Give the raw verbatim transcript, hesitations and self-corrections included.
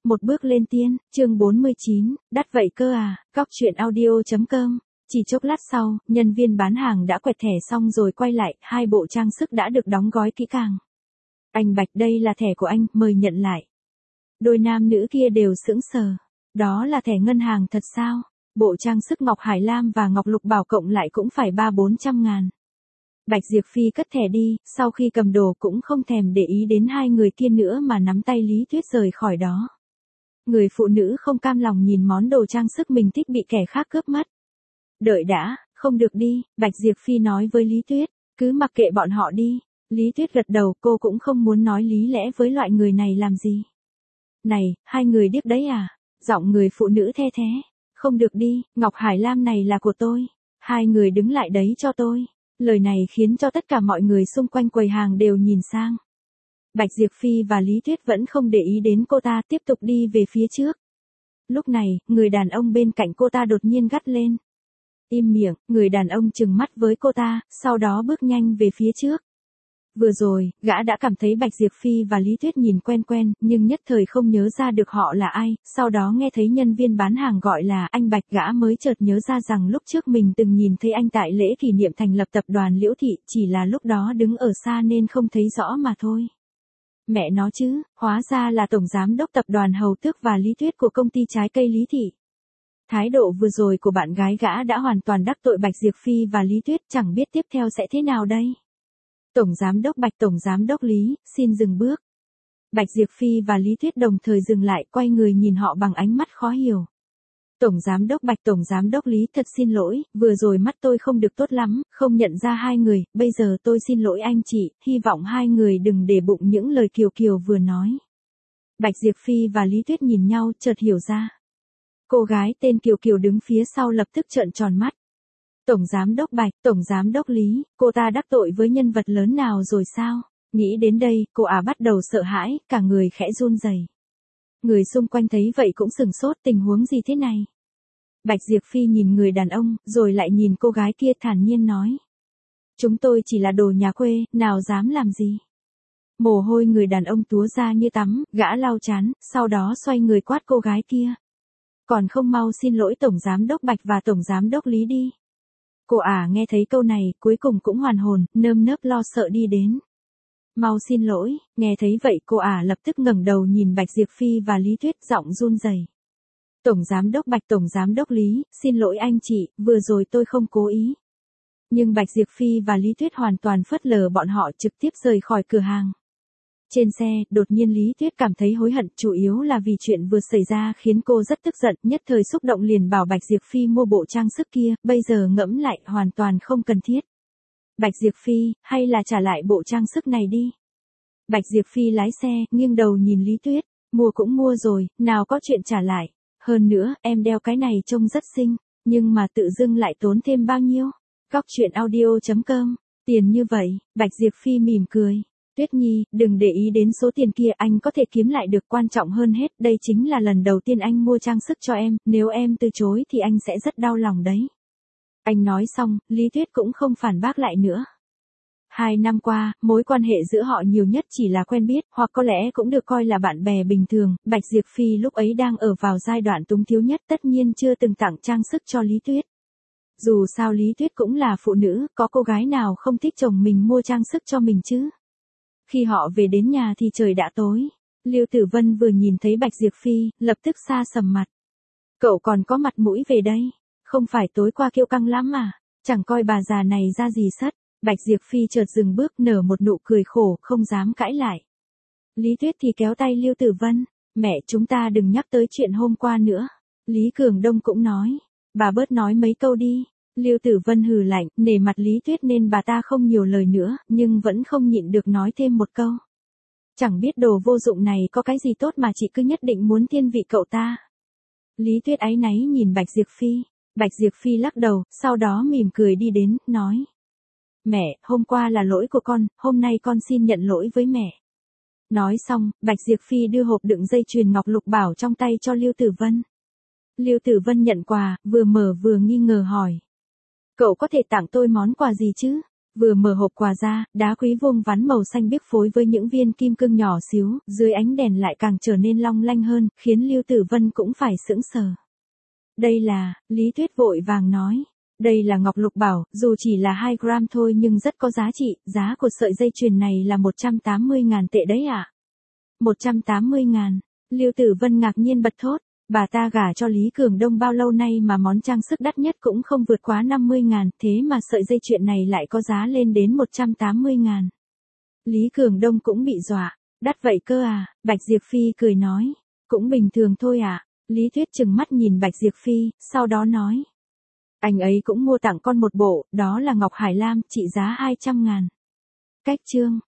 một bước lên tiên, chương bốn mươi chín, đắt vậy cơ à, góc truyện audio.com. Chỉ chốc lát sau, nhân viên bán hàng đã quẹt thẻ xong rồi quay lại, hai bộ trang sức đã được đóng gói kỹ càng. Anh Bạch, đây là thẻ của anh, mời nhận lại. Đôi nam nữ kia đều sững sờ. Đó là thẻ ngân hàng thật sao? Bộ trang sức ngọc hải lam và ngọc lục bảo cộng lại cũng phải ba bốn trăm ngàn. Bạch Diệp Phi cất thẻ đi, sau khi cầm đồ cũng không thèm để ý đến hai người kia nữa mà nắm tay Lý Tuyết rời khỏi đó. Người phụ nữ không cam lòng nhìn món đồ trang sức mình thích bị kẻ khác cướp mất. Đợi đã, không được đi, Bạch Diệp Phi nói với Lý Tuyết, cứ mặc kệ bọn họ đi. Lý Tuyết gật đầu, cô cũng không muốn nói lý lẽ với loại người này làm gì. Này, hai người điếc đấy à? Giọng người phụ nữ the thế. Không được đi, ngọc hải lam này là của tôi. Hai người đứng lại đấy cho tôi. Lời này khiến cho tất cả mọi người xung quanh quầy hàng đều nhìn sang. Bạch Diệp Phi và Lý Tuyết vẫn không để ý đến cô ta, tiếp tục đi về phía trước. Lúc này, người đàn ông bên cạnh cô ta đột nhiên gắt lên. Im miệng, người đàn ông trừng mắt với cô ta, sau đó bước nhanh về phía trước. Vừa rồi, gã đã cảm thấy Bạch Diệp Phi và Lý Tuyết nhìn quen quen, nhưng nhất thời không nhớ ra được họ là ai, sau đó nghe thấy nhân viên bán hàng gọi là anh Bạch, gã mới chợt nhớ ra rằng lúc trước mình từng nhìn thấy anh tại lễ kỷ niệm thành lập tập đoàn Liễu Thị, chỉ là lúc đó đứng ở xa nên không thấy rõ mà thôi. Mẹ nó chứ, hóa ra là tổng giám đốc tập đoàn Hầu Tước và Lý Tuyết của công ty trái cây Lý Thị. Thái độ vừa rồi của bạn gái gã đã hoàn toàn đắc tội Bạch Diệp Phi và Lý Tuyết, chẳng biết tiếp theo sẽ thế nào đây. Tổng giám đốc Bạch, tổng giám đốc Lý, xin dừng bước. Bạch Diệp Phi và Lý Tuyết đồng thời dừng lại, quay người nhìn họ bằng ánh mắt khó hiểu. Tổng giám đốc Bạch, tổng giám đốc Lý, thật xin lỗi, vừa rồi mắt tôi không được tốt lắm, không nhận ra hai người, bây giờ tôi xin lỗi anh chị, hy vọng hai người đừng để bụng những lời Kiều Kiều vừa nói. Bạch Diệp Phi và Lý Tuyết nhìn nhau, chợt hiểu ra. Cô gái tên Kiều Kiều đứng phía sau lập tức trợn tròn mắt. Tổng giám đốc Bạch, tổng giám đốc Lý, cô ta đắc tội với nhân vật lớn nào rồi sao? Nghĩ đến đây, cô ả bắt đầu sợ hãi, cả người khẽ run rẩy. Người xung quanh thấy vậy cũng sửng sốt, tình huống gì thế này? Bạch Diệp Phi nhìn người đàn ông, rồi lại nhìn cô gái kia thản nhiên nói. Chúng tôi chỉ là đồ nhà quê, nào dám làm gì? Mồ hôi người đàn ông túa ra như tắm, gã lau chán, sau đó xoay người quát cô gái kia. Còn không mau xin lỗi tổng giám đốc Bạch và tổng giám đốc Lý đi. Cô ả nghe thấy câu này, cuối cùng cũng hoàn hồn, nơm nớp lo sợ đi đến. Mau xin lỗi, nghe thấy vậy cô ả lập tức ngẩng đầu nhìn Bạch Diệp Phi và Lý Tuyết, giọng run rẩy. Tổng giám đốc Bạch, tổng giám đốc Lý, xin lỗi anh chị, vừa rồi tôi không cố ý. Nhưng Bạch Diệp Phi và Lý Tuyết hoàn toàn phớt lờ bọn họ, trực tiếp rời khỏi cửa hàng. Trên xe, đột nhiên Lý Tuyết cảm thấy hối hận, chủ yếu là vì chuyện vừa xảy ra khiến cô rất tức giận, nhất thời xúc động liền bảo Bạch Diệp Phi mua bộ trang sức kia, bây giờ ngẫm lại, hoàn toàn không cần thiết. Bạch Diệp Phi, hay là trả lại bộ trang sức này đi. Bạch Diệp Phi lái xe, nghiêng đầu nhìn Lý Tuyết, mua cũng mua rồi, nào có chuyện trả lại. Hơn nữa, em đeo cái này trông rất xinh, nhưng mà tự dưng lại tốn thêm bao nhiêu? Góc truyện audio.com, tiền như vậy, Bạch Diệp Phi mỉm cười. Tuyết Nhi, đừng để ý đến số tiền kia, anh có thể kiếm lại được, quan trọng hơn hết, đây chính là lần đầu tiên anh mua trang sức cho em, nếu em từ chối thì anh sẽ rất đau lòng đấy. Anh nói xong, Lý Tuyết cũng không phản bác lại nữa. Hai năm qua, mối quan hệ giữa họ nhiều nhất chỉ là quen biết, hoặc có lẽ cũng được coi là bạn bè bình thường, Bạch Diệp Phi lúc ấy đang ở vào giai đoạn túng thiếu nhất, tất nhiên chưa từng tặng trang sức cho Lý Tuyết. Dù sao Lý Tuyết cũng là phụ nữ, có cô gái nào không thích chồng mình mua trang sức cho mình chứ? Khi họ về đến nhà thì trời đã tối. Lưu Tử Vân vừa nhìn thấy Bạch Diệp Phi, lập tức xa sầm mặt. Cậu còn có mặt mũi về đây, không phải tối qua kiêu căng lắm à, chẳng coi bà già này ra gì sất. Bạch Diệp Phi chợt dừng bước, nở một nụ cười khổ, không dám cãi lại. Lý Tuyết thì kéo tay Lưu Tử Vân, mẹ chúng ta đừng nhắc tới chuyện hôm qua nữa. Lý Cường Đông cũng nói, bà bớt nói mấy câu đi. Lưu Tử Vân hừ lạnh, nể mặt Lý Tuyết nên bà ta không nhiều lời nữa, nhưng vẫn không nhịn được nói thêm một câu. Chẳng biết đồ vô dụng này có cái gì tốt mà chị cứ nhất định muốn thiên vị cậu ta. Lý Tuyết áy náy nhìn Bạch Diệp Phi. Bạch Diệp Phi lắc đầu, sau đó mỉm cười đi đến, nói. Mẹ, hôm qua là lỗi của con, hôm nay con xin nhận lỗi với mẹ. Nói xong, Bạch Diệp Phi đưa hộp đựng dây chuyền ngọc lục bảo trong tay cho Lưu Tử Vân. Lưu Tử Vân nhận quà, vừa mở vừa nghi ngờ hỏi. Cậu có thể tặng tôi món quà gì chứ? Vừa mở hộp quà ra, đá quý vuông vắn màu xanh biếc phối với những viên kim cương nhỏ xíu, dưới ánh đèn lại càng trở nên long lanh hơn, khiến Lưu Tử Vân cũng phải sững sờ. Đây là, Lý Tuyết vội vàng nói. Đây là ngọc lục bảo, dù chỉ là hai gram thôi nhưng rất có giá trị, giá của sợi dây chuyền này là một trăm tám mươi ngàn tệ đấy ạ. À? một trăm tám mươi ngàn, Lưu Tử Vân ngạc nhiên bật thốt, bà ta gả cho Lý Cường Đông bao lâu nay mà món trang sức đắt nhất cũng không vượt quá năm mươi ngàn, thế mà sợi dây chuyền này lại có giá lên đến một trăm tám mươi ngàn. Lý Cường Đông cũng bị dọa, đắt vậy cơ à, Bạch Diệp Phi cười nói, cũng bình thường thôi ạ. À? Lý Tuyết trừng mắt nhìn Bạch Diệp Phi, sau đó nói. Anh ấy cũng mua tặng con một bộ, đó là ngọc hải lam, trị giá hai trăm ngàn. Cách chương